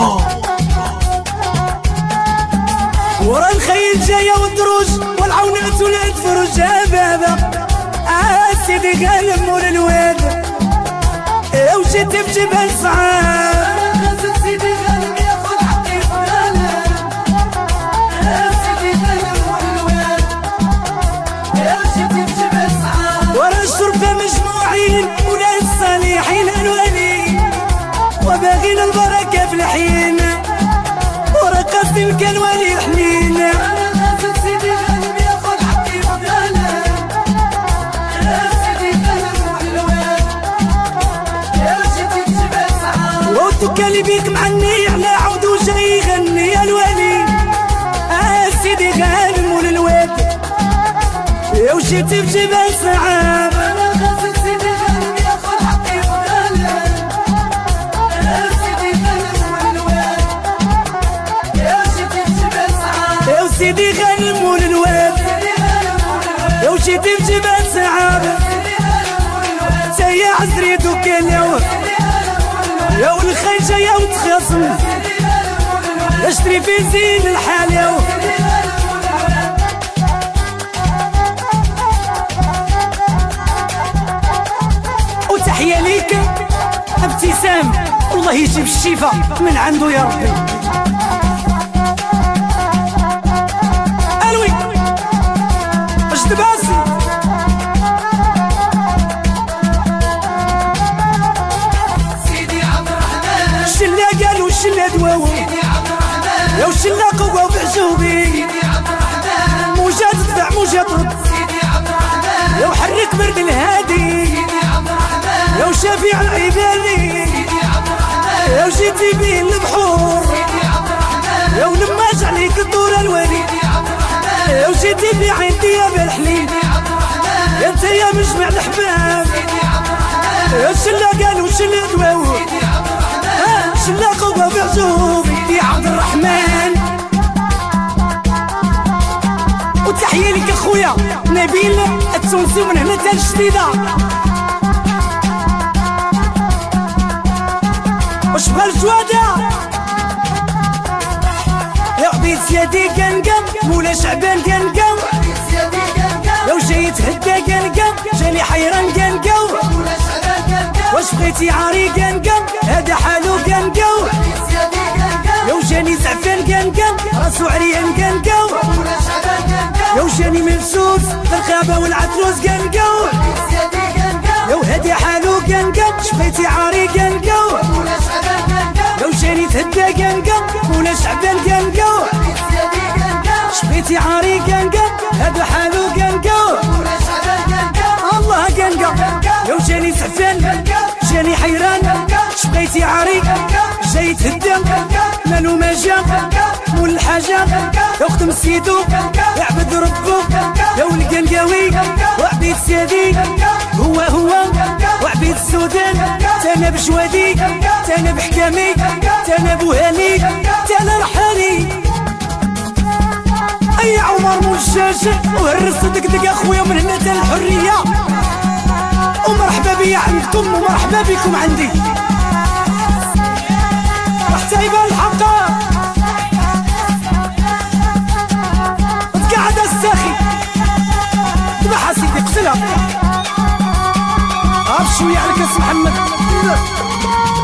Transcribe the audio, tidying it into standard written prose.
ورا الخيل جاية والدروج والعونات ولاد فروج بابا سيدي غالب مول الواد وجيت بجبل صعاب سيدي غالب ياخد حقي فرانا سيدي غالب مول الواد وجيت بجبل صعاب ورا الشرطة مجموعين ولاد صالحين الولي وباغين البركة في الحين ورا قاسم كان ولي الحنين سيدي غالب ياخد حقي فرانا سيدي غالب مول الواد وجيت بجبل صعاب وتكالي بيك معني على عود وجاي يغني يا الولي سيدي غالب مول الواد وجيت بجبل صعاب سيدي غالب ياخد حقي فرانا سيدي غالب مول الواد وجيت بجبل صعاب سيدي غالب مول الواد وجيت بجبل صعاب سيا عزريت وكان يا والخيل جاية وتخاصم اشتري في زين الحال يا وتحية ليك ابتسام والله يجيب الشفا من عنده يا ربي. الوي اجد باسي سيدي عبد الرحمن الشلة قالوا الشلة دواو يا وشلة قوة وبعجوبي سيدي عبد الرحمن موجات تدفع موجات ترد سيدي عبد الرحمن يا وحرك برد الهادي سيدي عبد الرحمن يا وشافع العبادي سيدي عبد الرحمن يا وجيتي بين البحور سيدي عبد الرحمن يا ولماج عليك الدور الولي سيدي عبد الرحمن يا وجيتي في عندي يا بالحليب سيدي عبد الرحمن انت يا مجمع الحباب سيدي عبد الرحمن يا الشلة قالوا الشلة دواو سيدي عبد الرحمن شلة قوة بعجوب سيدي عبد الرحمن. وتحية لك اخويا نبيل التونسي من هنا تال الجديدة واش بغا الجوادة يا عبيد سيادي قنقم مولا شعبان قنقم لو جاي يتهدى قنقم جاني حيران قنقم واش بغيتي عاري قنقم هذا حالو قنقم لو جاني زعفان قنقم راسو عريان قنقم لو جاني ملسوس في الغابة والعتروس قنقم لو هادي حالو قنقم شبيتي عاري قنقم لو جاني تهدى قنقم ولا شعبان قنقم شبيتي عاري قنقم هذا حالو قنقم الله قنقم لو جاني زعفان جاني حيران شبيتي عاري جاي تهدى مالو ما جا مول الحاجة يخدم سيدو يعبد ربو لو القنقاوي وعبيد سيدي هو وعبيد السودان تانا بجوادي تانا بحكامي تانا بوهالي تانا رحالي اي عمر مجاج وهرس دقدق اخويا من هنا تانا الحرية ومرحبا بيا عندكم ومرحبا بكم عندي حتى يبان الحقا تقعد الساخي ذبحها سيدي قتلها عرف شوية على كاس محمد